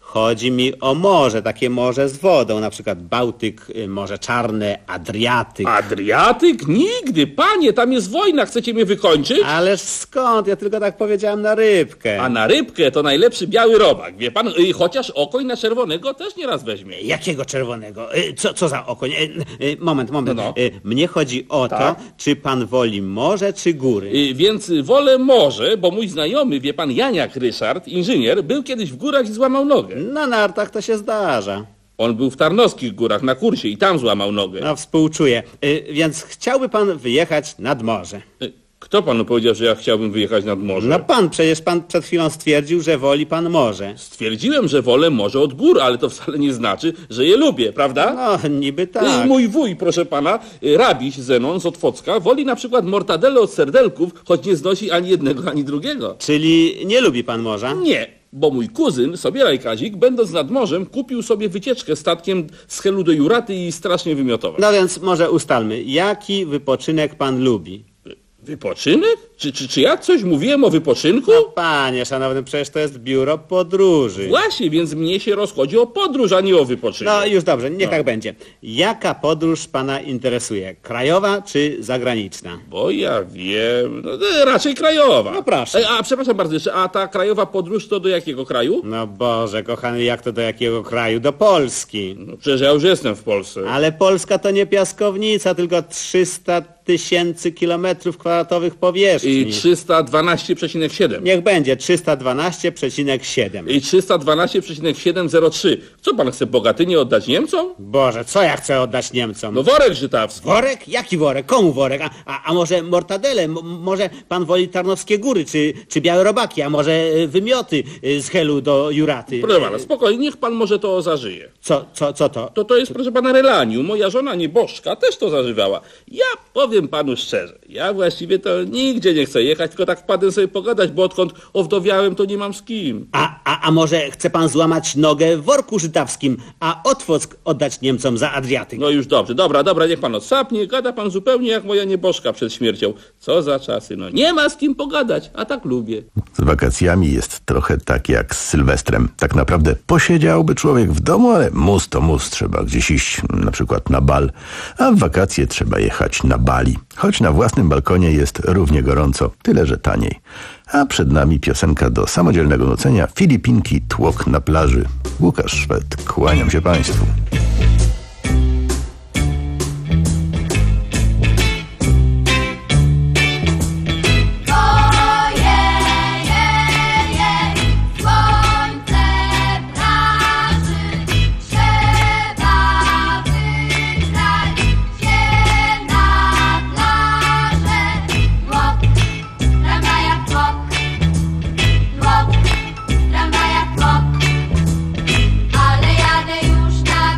Chodzi mi o morze, takie morze z wodą, na przykład Bałtyk, Morze Czarne, Adriatyk. Adriatyk? Nigdy, panie, tam jest wojna, chcecie mnie wykończyć? Ależ skąd? Ja tylko tak powiedziałem na rybkę. A na rybkę to najlepszy biały robak, wie pan, y, chociaż okoń na czerwonego też nieraz weźmie. Jakiego czerwonego? Co, co za okoń? Moment, moment. No, no. Mnie chodzi o Tak. to, czy pan woli morze czy góry? Y, więc wolę morze, bo mój znajomy, wie pan, Janiak Ryszard, inżynier, był kiedyś w górach i złamał nogę. Na nartach to się zdarza. On był w Tarnowskich Górach na kursie i tam złamał nogę. No współczuję. Y, więc chciałby pan wyjechać nad morze. Y, Kto panu powiedział, że ja chciałbym wyjechać nad morze? No pan, przecież pan przed chwilą stwierdził, że woli pan morze. Stwierdziłem, że wolę morze od gór, ale to wcale nie znaczy, że je lubię, prawda? No, niby tak. Y, Mój wuj, proszę pana, y, rabiś Zenon z Otwocka, woli na przykład mortadele od serdelków, choć nie znosi ani jednego, ani drugiego. Czyli nie lubi pan morza? Nie. Bo mój kuzyn, Sobieraj Kazik, będąc nad morzem, kupił sobie wycieczkę statkiem z Helu do Juraty i strasznie wymiotował. No więc może ustalmy, jaki wypoczynek pan lubi? Wypoczynek? Czy, czy, czy ja coś mówiłem o wypoczynku? No panie szanowny, przecież to jest biuro podróży. Właśnie, więc mnie się rozchodzi o podróż, a nie o wypoczynek. No już dobrze, niech No. tak będzie. Jaka podróż pana interesuje? Krajowa czy zagraniczna? Bo ja wiem, no, e, raczej krajowa. No proszę. E, a przepraszam bardzo, jeszcze, a ta krajowa podróż to do jakiego kraju? No Boże kochany, jak to do jakiego kraju? Do Polski. No, przecież ja już jestem w Polsce. Ale Polska to nie piaskownica, tylko trzysta tysięcy kilometrów kwadratowych powierzchni. I trzysta dwanaście przecinek siedem. Niech będzie trzysta dwanaście przecinek siedem. I trzysta dwanaście przecinek siedem zero trzy. Co pan chce Bogatynię oddać Niemcom? Boże, co ja chcę oddać Niemcom? No worek żytawski. Worek? Jaki worek? Komu worek? A, a, a może mortadele? M- może pan woli Tarnowskie Góry, czy, czy Białe Robaki, a może y, wymioty y, z Helu do Juraty? Proszę pana, spokojnie, niech pan może to zażyje. Co, co, co to? To to jest, proszę pana, relanium. Moja żona nieboszka też to zażywała. Ja powiem panu szczerze, ja właściwie to nigdzie nie chcę jechać, tylko tak wpadłem sobie pogadać, bo odkąd owdowiałem, to nie mam z kim. A, a, a może chce pan złamać nogę w worku żytawskim, a Otwock oddać Niemcom za Adriatyk? No już dobrze, dobra, dobra, niech pan odsapnie, gada pan zupełnie jak moja nieboszka przed śmiercią. Co za czasy, no nie ma z kim pogadać, a tak lubię. Z wakacjami jest trochę tak jak z Sylwestrem. Tak naprawdę posiedziałby człowiek w domu, ale mus to mus, trzeba gdzieś iść, na przykład na bal, a w wakacje trzeba jechać na Bali. Choć na własnym balkonie jest równie gorąco, tyle że taniej. A przed nami piosenka do samodzielnego nucenia Filipinki, tłok na plaży. Łukasz Szwed, kłaniam się państwu. Ale jadę już nad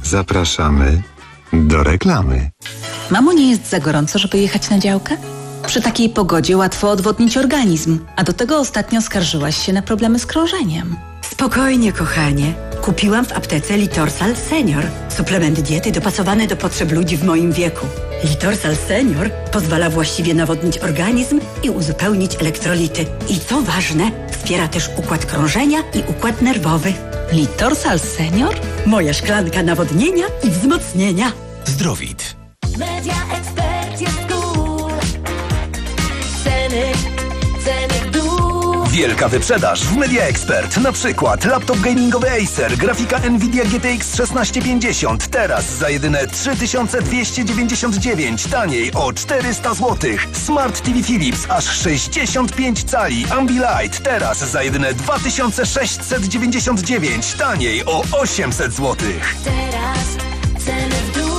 Zapraszamy do reklamy. Mamo, nie jest za gorąco, żeby jechać na działkę? Przy takiej pogodzie łatwo odwodnić organizm, a do tego ostatnio skarżyłaś się na problemy z krążeniem. Spokojnie, kochanie. Kupiłam w aptece Litorsal Senior. Suplement diety dopasowany do potrzeb ludzi w moim wieku. Litorsal Senior pozwala właściwie nawodnić organizm i uzupełnić elektrolity. I co ważne, wspiera też układ krążenia i układ nerwowy. Litorsal Senior? Moja szklanka nawodnienia i wzmocnienia. Zdrowit. Media Expert jest cool. Ceny, ceny w dół. Wielka wyprzedaż w Media Expert. Na przykład laptop gamingowy Acer, grafika Nvidia G T X szesnaście pięćdziesiąt. Teraz za jedyne trzy tysiące dwieście dziewięćdziesiąt dziewięć. Taniej o czterysta złotych. Smart T V Philips aż sześćdziesiąt pięć cali. Ambilight teraz za jedyne dwa tysiące sześćset dziewięćdziesiąt dziewięć. Taniej o osiemset złotych. Teraz ceny w dół.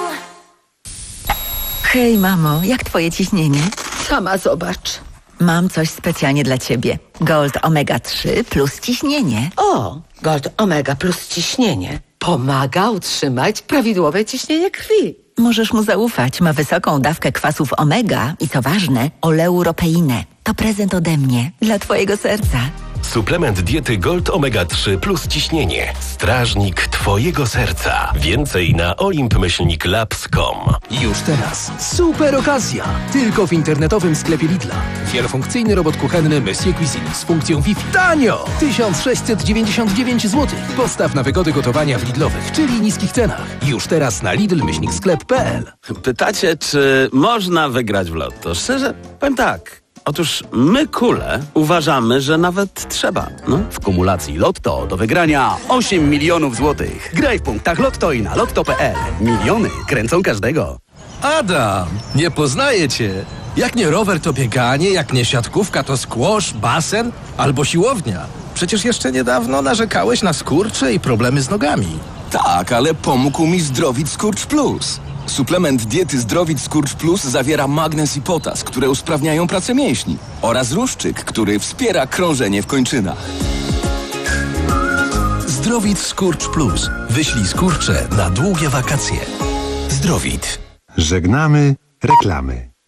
Hej, mamo, jak twoje ciśnienie? Sama zobacz. Mam coś specjalnie dla ciebie. Gold Omega trzy plus ciśnienie. O, Gold Omega plus ciśnienie. Pomaga utrzymać prawidłowe ciśnienie krwi. Możesz mu zaufać. Ma wysoką dawkę kwasów omega i co ważne, oleuropeinę. To prezent ode mnie dla twojego serca. Suplement diety Gold Omega trzy plus ciśnienie. Strażnik twojego serca. Więcej na olimp myślnik labs kropka com. Już teraz super okazja! Tylko w internetowym sklepie Lidla. Wielofunkcyjny robot kuchenny Monsieur Cuisine z funkcją Wi-Fi. Tanio! tysiąc sześćset dziewięćdziesiąt dziewięć złotych. Postaw na wygody gotowania w Lidlowych, czyli niskich cenach. Już teraz na lidl myślnik sklep kropka p l. Pytacie, czy można wygrać w lotto? Szczerze, powiem tak. Otóż my, kule, uważamy, że nawet trzeba. No. W kumulacji Lotto do wygrania osiem milionów złotych. Graj w punktach Lotto i na lotto kropka p l. Miliony kręcą każdego. Adam, nie poznaję cię. Jak nie rower, to bieganie, jak nie siatkówka, to squash, basen albo siłownia. Przecież jeszcze niedawno narzekałeś na skurcze i problemy z nogami. Tak, ale pomógł mi Zdrowit Skurcz Plus. Suplement diety Zdrowit Skurcz Plus zawiera magnez i potas, które usprawniają pracę mięśni, oraz ruszczyk, który wspiera krążenie w kończynach. Zdrowit Skurcz Plus. Wyślij skurcze na długie wakacje. Zdrowit. Żegnamy reklamy.